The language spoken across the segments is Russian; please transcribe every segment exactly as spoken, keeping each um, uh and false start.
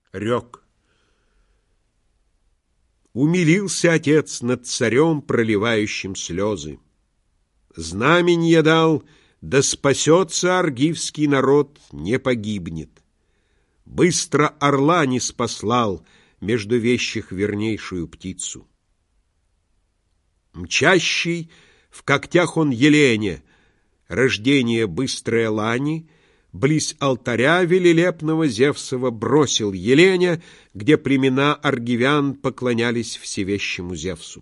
рек. Умилился отец над царем, проливающим слезы. Знаменье дал, да спасется аргивский народ, не погибнет. Быстро орла не спаслал между вещих вернейшую птицу. Мчащий в когтях он Елене, рождение быстрое лани, близ алтаря велелепного Зевсова бросил Елене, где племена аргивян поклонялись всевещему Зевсу.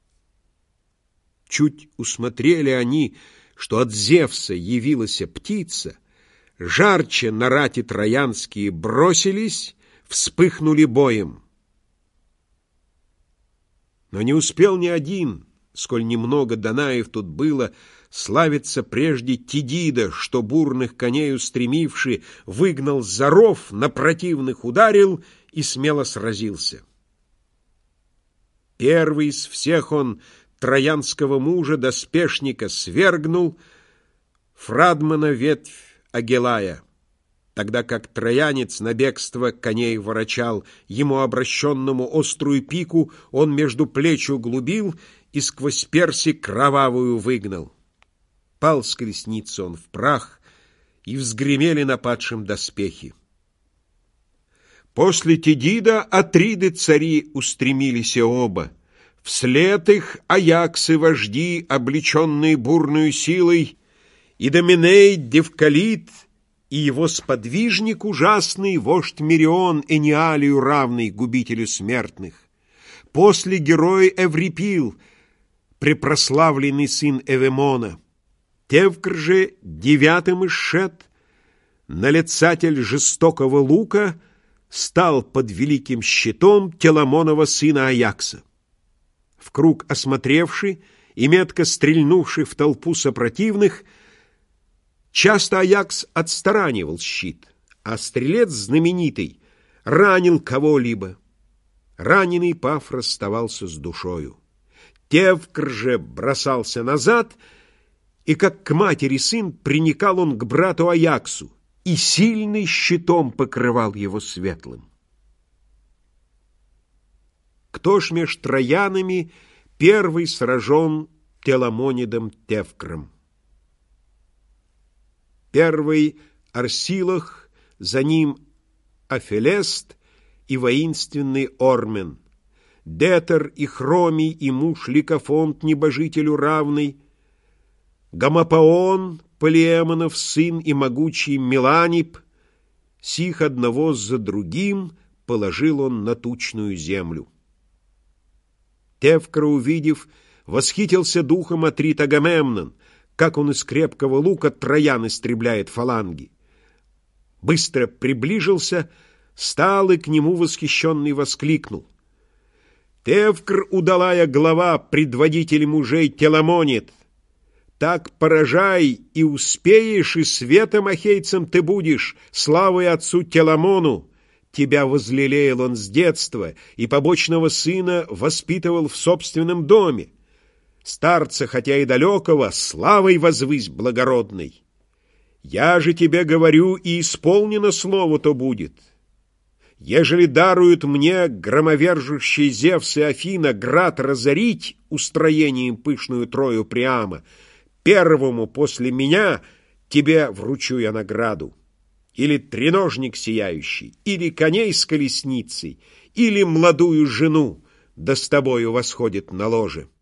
Чуть усмотрели они, что от Зевса явилась птица, жарче на рати троянские бросились, вспыхнули боем. Но не успел ни один, сколь немного Данаев тут было, славится прежде Тидида, что бурных коней устремивши, выгнал за ров, на противных ударил и смело сразился. Первый из всех он троянского мужа, доспешника, свергнул, Фрадмана ветвь Агелая, тогда как троянец на бегство коней ворочал, ему обращенному острую пику он между плеч углубил и сквозь перси кровавую выгнал. Пал с колесницы он в прах, и взгремели на падшем доспехи. После Тидида Атриды цари устремились оба. Вслед их Аяксы вожди, облеченные бурную силой, и Доминей Девкалит, и его сподвижник ужасный, вождь Мерион, Эниалию равный, губителю смертных. После герой Эврипил, препрославленный сын Эвемона. Тевкр же, девятым исшед, налицатель жестокого лука, стал под великим щитом Теламонова сына Аякса. В круг осмотревший и метко стрельнувший в толпу сопротивных, часто Аякс отстаранивал щит, а стрелец знаменитый ранил кого-либо. Раненый Паф расставался с душою. Тевкр же бросался назад, и как к матери сын приникал он к брату Аяксу, и сильный щитом покрывал его светлым. Кто ж меж троянами первый сражен Теламонидом Тевкром? Первый Арсилах, за ним Афелест и воинственный Ормен, Детер и Хромий и муж Ликофонт небожителю равный, Гамапаон, Полиэмонов сын и могучий Меланип, сих одного за другим положил он на тучную землю. Тевкра, увидев, восхитился духом Атрит Агамемнон, как он из крепкого лука троян истребляет фаланги. Быстро приближился, стал и к нему восхищенный воскликнул: «Тевкр, удалая глава, предводитель мужей Теламонид! Так поражай, и успеешь, и светом ахейцам ты будешь, славой отцу Теламону! Тебя возлелеял он с детства, и побочного сына воспитывал в собственном доме. Старца, хотя и далекого, славой возвысь благородной. Я же тебе говорю, и исполнено слово то будет. Ежели даруют мне громовержущий Зевс и Афина град разорить устроением пышную Трою Приама, первому после меня тебе вручу я награду. Или треножник сияющий, или коней с колесницей, или младую жену, да с тобою восходит на ложе».